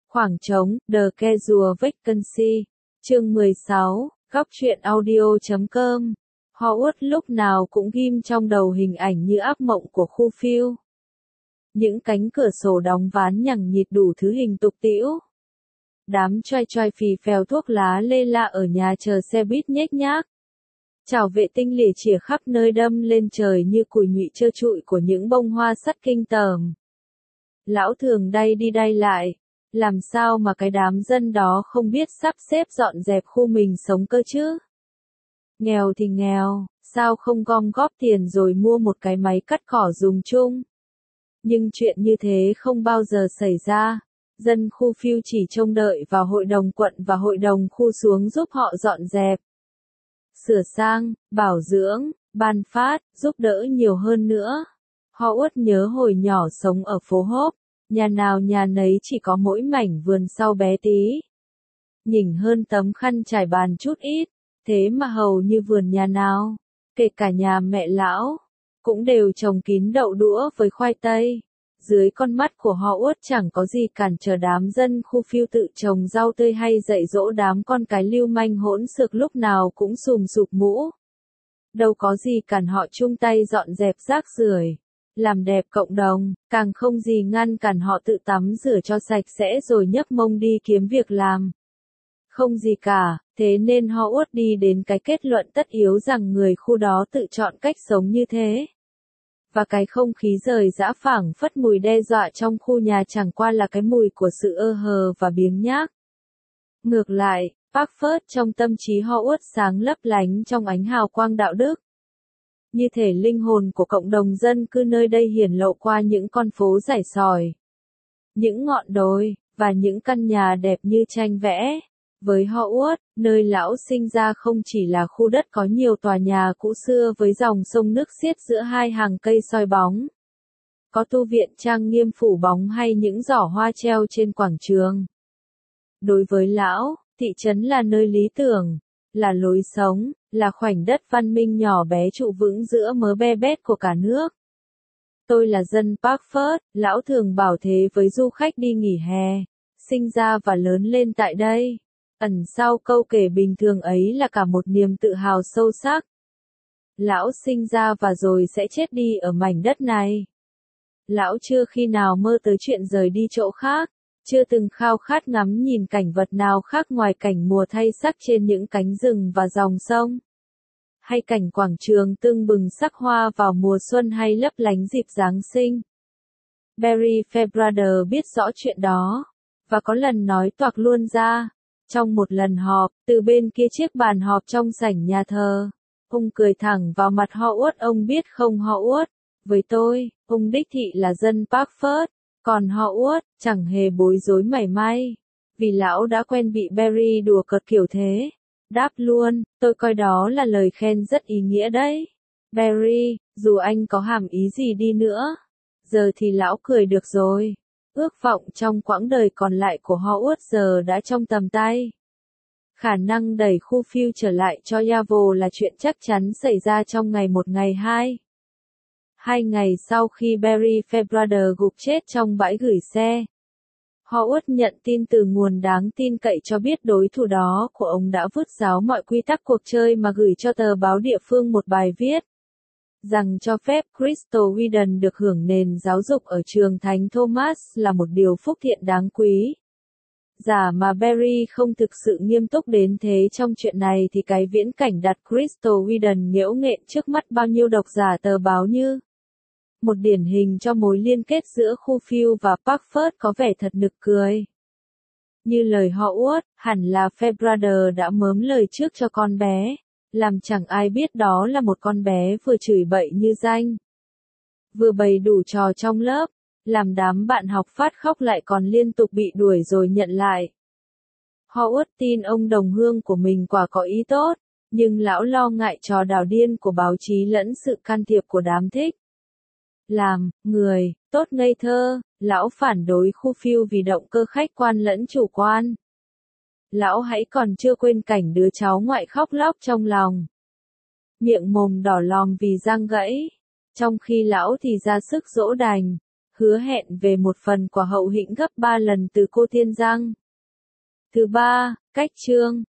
Khoảng trống, The Casual Vacancy. Chương 16, góc truyện audio.com. Howard lúc nào cũng ghim trong đầu hình ảnh như ác mộng của khu phiêu. Những cánh cửa sổ đóng ván nhằng nhịt đủ thứ hình tục tĩu. Đám choai choai phì phèo thuốc lá lê la ở nhà chờ xe buýt nhếch nhác. Chảo vệ tinh lìa chìa khắp nơi đâm lên trời như cùi nhụy trơ trụi của những bông hoa sắt kinh tởm. Lão thường đay đi đay lại. Làm sao mà cái đám dân đó không biết sắp xếp dọn dẹp khu mình sống cơ chứ? Nghèo thì nghèo, sao không gom góp tiền rồi mua một cái máy cắt cỏ dùng chung? Nhưng chuyện như thế không bao giờ xảy ra. Dân khu phiêu chỉ trông đợi vào hội đồng quận và hội đồng khu xuống giúp họ dọn dẹp, sửa sang, bảo dưỡng, ban phát, giúp đỡ nhiều hơn nữa. Howard nhớ hồi nhỏ sống ở phố Hốp. Nhà nào nhà nấy chỉ có mỗi mảnh vườn sau bé tí. Nhỉnh hơn tấm khăn trải bàn chút ít, thế mà hầu như vườn nhà nào, kể cả nhà mẹ lão, cũng đều trồng kín đậu đũa với khoai tây. Dưới con mắt của Howard chẳng có gì cản trở đám dân khu phiêu tự trồng rau tươi hay dạy dỗ đám con cái lưu manh hỗn xược lúc nào cũng sùm sụp mũ. Đâu có gì cản họ chung tay dọn dẹp rác rưởi, làm đẹp cộng đồng, càng không gì ngăn cản họ tự tắm rửa cho sạch sẽ rồi nhấc mông đi kiếm việc làm. Không gì cả, thế nên Howard đi đến cái kết luận tất yếu rằng người khu đó tự chọn cách sống như thế. Và cái không khí rời rã phảng phất mùi đe dọa trong khu nhà chẳng qua là cái mùi của sự ơ hờ và biếng nhác. Ngược lại, Parkford trong tâm trí Howard sáng lấp lánh trong ánh hào quang đạo đức. Như thể linh hồn của cộng đồng dân cư nơi đây hiển lộ qua những con phố rải sỏi, những ngọn đồi, và những căn nhà đẹp như tranh vẽ. Với Howard, nơi lão sinh ra không chỉ là khu đất có nhiều tòa nhà cũ xưa với dòng sông nước xiết giữa hai hàng cây soi bóng, có tu viện trang nghiêm phủ bóng hay những giỏ hoa treo trên quảng trường. Đối với lão, thị trấn là nơi lý tưởng, là lối sống, là khoảnh đất văn minh nhỏ bé trụ vững giữa mớ be bét của cả nước. Tôi là dân Parkford, lão thường bảo thế với du khách đi nghỉ hè, sinh ra và lớn lên tại đây. Ẩn sau câu kể bình thường ấy là cả một niềm tự hào sâu sắc. Lão sinh ra và rồi sẽ chết đi ở mảnh đất này. Lão chưa khi nào mơ tới chuyện rời đi chỗ khác, chưa từng khao khát ngắm nhìn cảnh vật nào khác ngoài cảnh mùa thay sắc trên những cánh rừng và dòng sông, hay cảnh quảng trường tưng bừng sắc hoa vào mùa xuân hay lấp lánh dịp Giáng sinh. Barry Fairbrother biết rõ chuyện đó, và có lần nói toạc luôn ra. Trong một lần họp, từ bên kia chiếc bàn họp trong sảnh nhà thờ, ông cười thẳng vào mặt Howard. Ông biết không Howard, với tôi, ông đích thị là dân Parkford, còn Howard chẳng hề bối rối mảy may, vì lão đã quen bị Barry đùa cợt kiểu thế. Đáp luôn, tôi coi đó là lời khen rất ý nghĩa đấy. Barry, dù anh có hàm ý gì đi nữa, giờ thì lão cười được rồi. Ước vọng trong quãng đời còn lại của Howard giờ đã trong tầm tay. Khả năng đẩy khu phiêu trở lại cho Yavo là chuyện chắc chắn xảy ra trong ngày 1 ngày 2. 2 ngày sau khi Barry Fairbrother gục chết trong bãi gửi xe, Howard nhận tin từ nguồn đáng tin cậy cho biết đối thủ đó của ông đã vứt ráo mọi quy tắc cuộc chơi mà gửi cho tờ báo địa phương một bài viết rằng cho phép Crystal Whedon được hưởng nền giáo dục ở trường Thánh Thomas là một điều phúc thiện đáng quý. Giả mà Barry không thực sự nghiêm túc đến thế trong chuyện này thì cái viễn cảnh đặt Crystal Whedon nghễu nghện trước mắt bao nhiêu độc giả tờ báo như một điển hình cho mối liên kết giữa khu phiêu và Parkford có vẻ thật nực cười. Như lời Howard, hẳn là Fairbrother đã mớm lời trước cho con bé, làm chẳng ai biết đó là một con bé vừa chửi bậy như danh, vừa bày đủ trò trong lớp, làm đám bạn học phát khóc lại còn liên tục bị đuổi rồi nhận lại. Howard tin ông đồng hương của mình quả có ý tốt, nhưng lão lo ngại trò đảo điên của báo chí lẫn sự can thiệp của đám thích làm người tốt ngây thơ. Lão phản đối khu phiêu vì động cơ khách quan lẫn chủ quan. Lão hãy còn chưa quên cảnh đứa cháu ngoại khóc lóc trong lòng, miệng mồm đỏ lòm vì răng gãy, trong khi lão thì ra sức dỗ đành, hứa hẹn về một phần quà hậu hĩnh gấp 3 lần từ cô Tiên Giang. Thứ ba, cách chương.